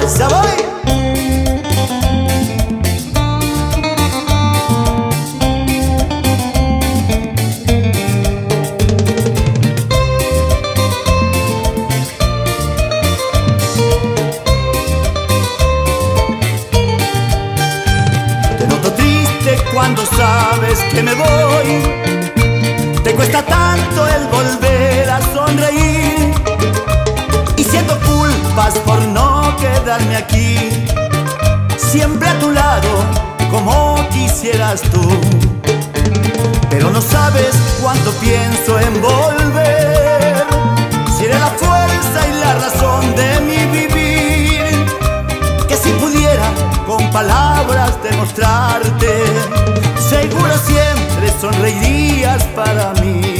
Ya voy. Te noto triste cuando sabes que me voy. Te cuesta tanto el volver a sonreír. Y siento culpas por no quedarme aquí, siempre a tu lado como quisieras tú. Pero no sabes cuánto pienso en volver, si eres la fuerza y la razón de mi vivir. Que si pudiera con palabras demostrarte, seguro siempre sonreirías para mí.